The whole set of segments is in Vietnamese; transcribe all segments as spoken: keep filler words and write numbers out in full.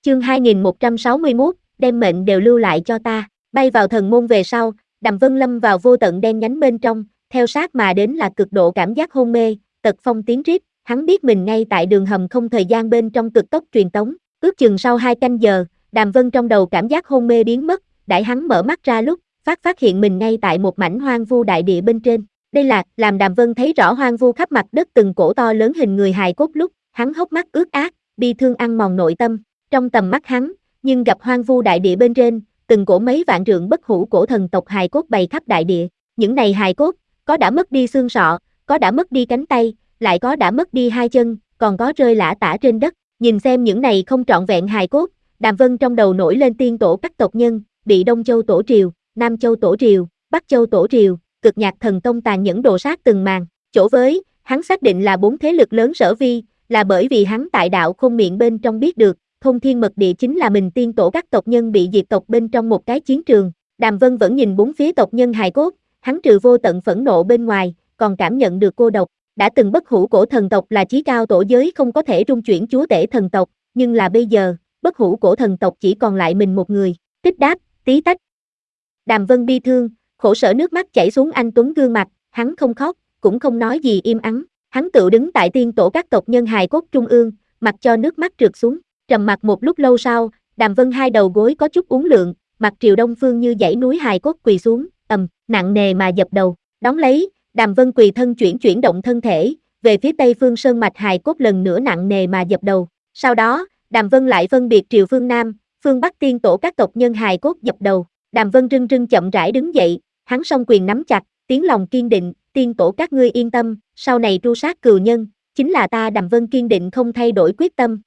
Chương hai nghìn một trăm sáu mươi mốt, đem mệnh đều lưu lại cho ta. Bay vào thần môn về sau, Đàm Vân lâm vào vô tận đen nhánh bên trong, theo sát mà đến là cực độ cảm giác hôn mê, tật phong tiếng rít, hắn biết mình ngay tại đường hầm không thời gian bên trong cực tốc truyền tống, ước chừng sau hai canh giờ, Đàm Vân trong đầu cảm giác hôn mê biến mất, đãi hắn mở mắt ra lúc, phát phát hiện mình ngay tại một mảnh hoang vu đại địa bên trên. Đây là, làm Đàm Vân thấy rõ hoang vu khắp mặt đất từng cổ to lớn hình người hài cốt lúc, hắn hốc mắt ướt át, bi thương ăn mòn nội tâm. Trong tầm mắt hắn, nhưng gặp hoang vu đại địa bên trên, từng cổ mấy vạn trượng bất hủ cổ thần tộc hài cốt bày khắp đại địa. Những này hài cốt, có đã mất đi xương sọ, có đã mất đi cánh tay, lại có đã mất đi hai chân, còn có rơi lả tả trên đất. Nhìn xem những này không trọn vẹn hài cốt, Đàm Vân trong đầu nổi lên tiên tổ các tộc nhân, bị Đông Châu Tổ Triều, Nam Châu Tổ Triều, Bắc Châu Tổ Triều, Cực Nhạc Thần Tông tàn nhẫn đồ sát từng màn. Chỗ với, hắn xác định là bốn thế lực lớn sở vi, là bởi vì hắn tại đạo Khôn Miệng bên trong biết được, Thôn Thiên Mật Địa chính là mình tiên tổ các tộc nhân bị diệt tộc bên trong một cái chiến trường. Đàm Vân vẫn nhìn bốn phía tộc nhân hài cốt, hắn trừ vô tận phẫn nộ bên ngoài, còn cảm nhận được cô độc. Đã từng bất hủ cổ thần tộc là chí cao tổ giới không có thể rung chuyển chúa tể thần tộc, nhưng là bây giờ, bất hủ cổ thần tộc chỉ còn lại mình một người. Tích đáp, tí tách. Đàm Vân bi thương, khổ sở nước mắt chảy xuống anh tuấn gương mặt, hắn không khóc, cũng không nói gì im ắng, hắn tự đứng tại tiên tổ các tộc nhân hài cốt trung ương, mặc cho nước mắt trượt xuống. Trầm mặc một lúc lâu sau, Đàm Vân hai đầu gối có chút uốn lượn, mặt triều đông phương như dãy núi hài cốt quỳ xuống, ầm, nặng nề mà dập đầu. Đón lấy, Đàm Vân quỳ thân chuyển chuyển động thân thể, về phía tây phương sơn mạch hài cốt lần nữa nặng nề mà dập đầu. Sau đó, Đàm Vân lại phân biệt triều phương Nam, phương Bắc tiên tổ các tộc nhân hài cốt dập đầu. Đàm Vân rưng rưng chậm rãi đứng dậy, hắn song quyền nắm chặt, tiếng lòng kiên định, tiên tổ các ngươi yên tâm, sau này tru sát cừu nhân, chính là ta Đàm Vân kiên định không thay đổi quyết tâm.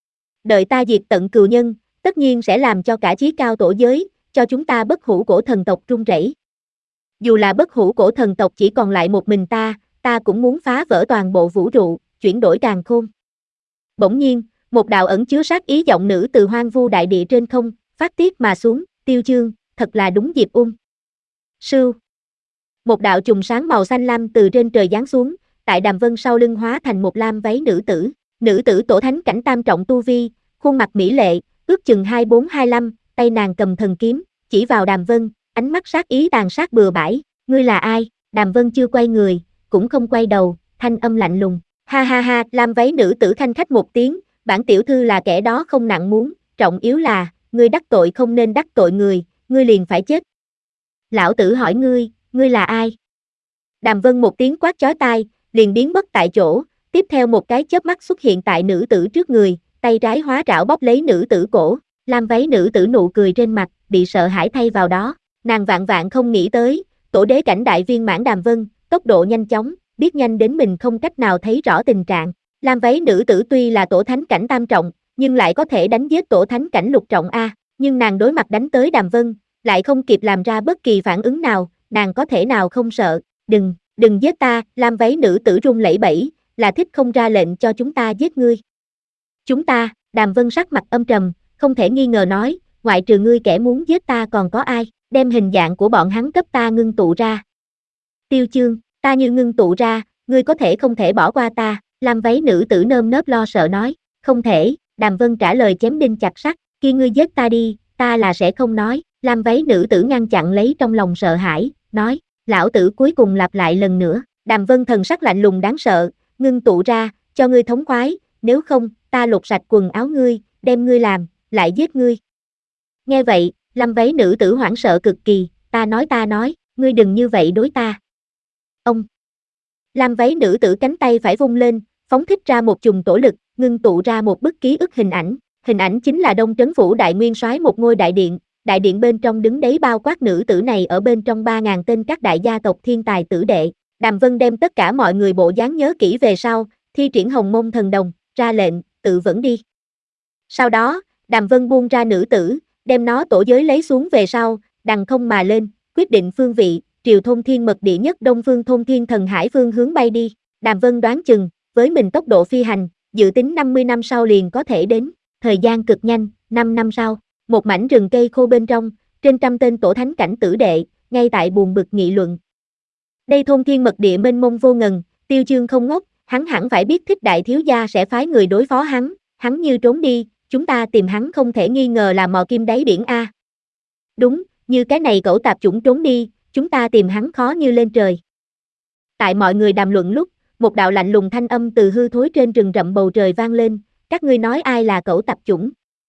Đợi ta diệt tận cừu nhân, tất nhiên sẽ làm cho cả chí cao tổ giới, cho chúng ta bất hủ cổ thần tộc run rẩy. Dù là bất hủ cổ thần tộc chỉ còn lại một mình ta, ta cũng muốn phá vỡ toàn bộ vũ trụ, chuyển đổi càn khôn. Bỗng nhiên, một đạo ẩn chứa sát ý giọng nữ từ hoang vu đại địa trên không, phát tiết mà xuống, Tiêu Chương, thật là đúng dịp ung. Sưu. Một đạo chùm sáng màu xanh lam từ trên trời giáng xuống, tại Đàm Vân sau lưng hóa thành một lam váy nữ tử. Nữ tử tổ thánh cảnh tam trọng tu vi, khuôn mặt mỹ lệ, ước chừng hai bốn hai lăm, tay nàng cầm thần kiếm, chỉ vào Đàm Vân, ánh mắt sát ý tàn sát bừa bãi. Ngươi là ai? Đàm Vân chưa quay người, cũng không quay đầu, thanh âm lạnh lùng. Ha ha ha, lam váy nữ tử khanh khách một tiếng, bản tiểu thư là kẻ đó không nặng muốn, trọng yếu là, ngươi đắc tội không nên đắc tội người, ngươi liền phải chết. Lão tử hỏi ngươi, ngươi là ai? Đàm Vân một tiếng quát chói tai, liền biến mất tại chỗ, tiếp theo một cái chớp mắt xuất hiện tại nữ tử trước người, tay trái hóa trảo bóp lấy nữ tử cổ, lam váy nữ tử nụ cười trên mặt, bị sợ hãi thay vào đó, nàng vạn vạn không nghĩ tới, tổ đế cảnh đại viên mãn Đàm Vân, tốc độ nhanh chóng, biết nhanh đến mình không cách nào thấy rõ tình trạng. Lam váy nữ tử tuy là tổ thánh cảnh tam trọng, nhưng lại có thể đánh giết tổ thánh cảnh lục trọng A, nhưng nàng đối mặt đánh tới Đàm Vân, lại không kịp làm ra bất kỳ phản ứng nào, nàng có thể nào không sợ, đừng, đừng giết ta, lam váy nữ tử run lẩy bẩy, là thích không ra lệnh cho chúng ta giết ngươi. Chúng ta, Đàm Vân sắc mặt âm trầm, không thể nghi ngờ nói, ngoại trừ ngươi kẻ muốn giết ta còn có ai, đem hình dạng của bọn hắn cấp ta ngưng tụ ra. Tiêu Chương, ta như ngưng tụ ra, ngươi có thể không thể bỏ qua ta, lam váy nữ tử nơm nớp lo sợ nói, không thể, Đàm Vân trả lời chém đinh chặt sắt, khi ngươi giết ta đi, ta là sẽ không nói, lam váy nữ tử ngăn chặn lấy trong lòng sợ hãi, nói, lão tử cuối cùng lặp lại lần nữa, Đàm Vân thần sắc lạnh lùng đáng sợ, ngưng tụ ra, cho ngươi thống khoái, nếu không, ta lột sạch quần áo ngươi, đem ngươi làm, lại giết ngươi. Nghe vậy, lam váy nữ tử hoảng sợ cực kỳ, ta nói ta nói, ngươi đừng như vậy đối ta. Ông. Lam váy nữ tử cánh tay phải vung lên, phóng thích ra một chùm tổ lực, ngưng tụ ra một bức ký ức hình ảnh, hình ảnh chính là Đông Trấn Phủ Đại Nguyên Soái một ngôi đại điện, đại điện bên trong đứng đấy bao quát nữ tử này ở bên trong ba ngàn tên các đại gia tộc thiên tài tử đệ. Đàm Vân đem tất cả mọi người bộ dáng nhớ kỹ về sau, thi triển Hồng Môn Thần Đồng, ra lệnh, tự vẫn đi. Sau đó, Đàm Vân buông ra nữ tử, đem nó tổ giới lấy xuống về sau, đằng không mà lên, quyết định phương vị, triều Thôn Thiên Mật Địa nhất Đông Phương Thôn Thiên Thần Hải phương hướng bay đi. Đàm Vân đoán chừng, với mình tốc độ phi hành, dự tính năm mươi năm sau liền có thể đến, thời gian cực nhanh, năm năm sau, một mảnh rừng cây khô bên trong, trên trăm tên tổ thánh cảnh tử đệ, ngay tại buồn bực nghị luận. Đây Thôn Thiên Mật Địa mênh mông vô ngần, Tiêu Chương không ngốc, hắn hẳn phải biết Thích đại thiếu gia sẽ phái người đối phó hắn, hắn như trốn đi, chúng ta tìm hắn không thể nghi ngờ là mò kim đáy biển a. Đúng, như cái này cẩu tạp chủng trốn đi, chúng ta tìm hắn khó như lên trời. Tại mọi người đàm luận lúc, một đạo lạnh lùng thanh âm từ hư thối trên rừng rậm bầu trời vang lên, các ngươi nói ai là cẩu tạp chủng?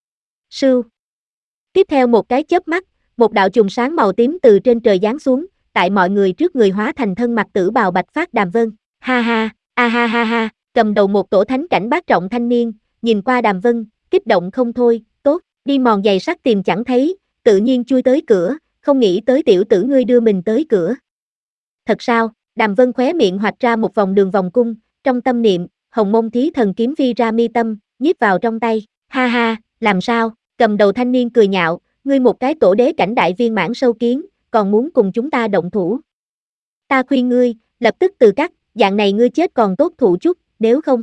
Sưu. Tiếp theo một cái chớp mắt, một đạo chùm sáng màu tím từ trên trời giáng xuống, tại mọi người trước người hóa thành thân mặc tử bào bạch phát Đàm Vân. Ha ha, a ha ha ha, cầm đầu một tổ thánh cảnh bát trọng thanh niên, nhìn qua Đàm Vân, kích động không thôi, tốt, đi mòn giày sắt tìm chẳng thấy, tự nhiên chui tới cửa, không nghĩ tới tiểu tử ngươi đưa mình tới cửa. Thật sao? Đàm Vân khóe miệng hoạch ra một vòng đường vòng cung, trong tâm niệm, hồng môn thí thần kiếm phi ra mi tâm, nhiếp vào trong tay, ha ha, làm sao? Cầm đầu thanh niên cười nhạo, ngươi một cái tổ đế cảnh đại viên mãn sâu kiến, còn muốn cùng chúng ta động thủ. Ta khuyên ngươi, lập tức từ cắt, dạng này ngươi chết còn tốt thụ chút, nếu không.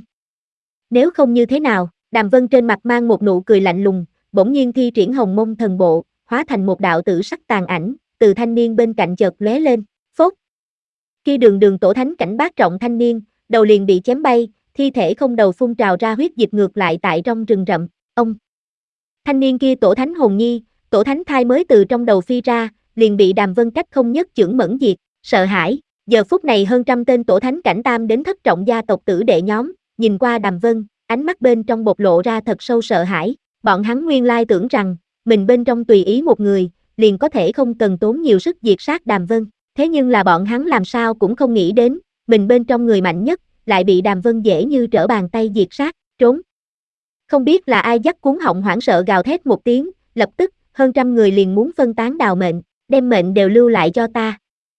Nếu không như thế nào? Đàm Vân trên mặt mang một nụ cười lạnh lùng, bỗng nhiên thi triển hồng môn thần bộ, hóa thành một đạo tử sắc tàn ảnh, từ thanh niên bên cạnh chợt lóe lên, phốt. Khi đường đường tổ thánh cảnh bát trọng thanh niên, đầu liền bị chém bay, thi thể không đầu phun trào ra huyết dịch ngược lại tại trong rừng rậm, ông. Thanh niên kia tổ thánh hồn nhi, tổ thánh thai mới từ trong đầu phi ra, liền bị Đàm Vân cách không nhất chưởng mẫn diệt, sợ hãi, giờ phút này hơn trăm tên tổ thánh cảnh tam đến thất trọng gia tộc tử đệ nhóm, nhìn qua Đàm Vân, ánh mắt bên trong bộc lộ ra thật sâu sợ hãi, bọn hắn nguyên lai tưởng rằng, mình bên trong tùy ý một người, liền có thể không cần tốn nhiều sức diệt sát Đàm Vân, thế nhưng là bọn hắn làm sao cũng không nghĩ đến, mình bên trong người mạnh nhất, lại bị Đàm Vân dễ như trở bàn tay diệt sát, trốn. Không biết là ai dắt cuốn họng hoảng sợ gào thét một tiếng, lập tức, hơn trăm người liền muốn phân tán đào mệnh, đem mệnh đều lưu lại cho ta.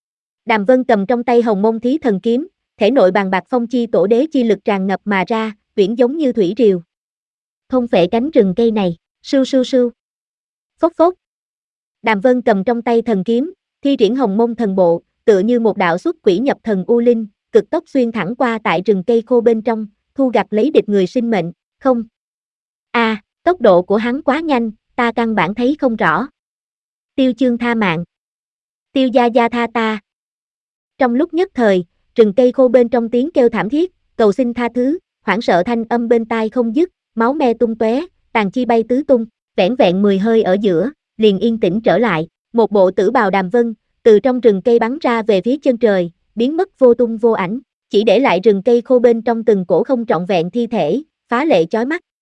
Đàm Vân cầm trong tay hồng môn thí thần kiếm, thể nội bàn bạc phong chi tổ đế chi lực tràn ngập mà ra, uyển giống như thủy triều. Thôn phệ cánh rừng cây này, sưu sưu sưu. Phốc phốc. Đàm Vân cầm trong tay thần kiếm, thi triển hồng môn thần bộ, tựa như một đạo xuất quỷ nhập thần u linh, cực tốc xuyên thẳng qua tại rừng cây khô bên trong, thu gặt lấy địch người sinh mệnh, không. A, à, tốc độ của hắn quá nhanh, ta căn bản thấy không rõ. Tiêu chương tha mạng. Tiêu gia gia tha ta. Trong lúc nhất thời, rừng cây khô bên trong tiếng kêu thảm thiết, cầu xin tha thứ, hoảng sợ thanh âm bên tai không dứt, máu me tung tóe, tàn chi bay tứ tung, vẻn vẹn mười hơi ở giữa, liền yên tĩnh trở lại, một bộ tử bào Đàm Vân, từ trong rừng cây bắn ra về phía chân trời, biến mất vô tung vô ảnh, chỉ để lại rừng cây khô bên trong từng cổ không trọn vẹn thi thể, phá lệ chói mắt.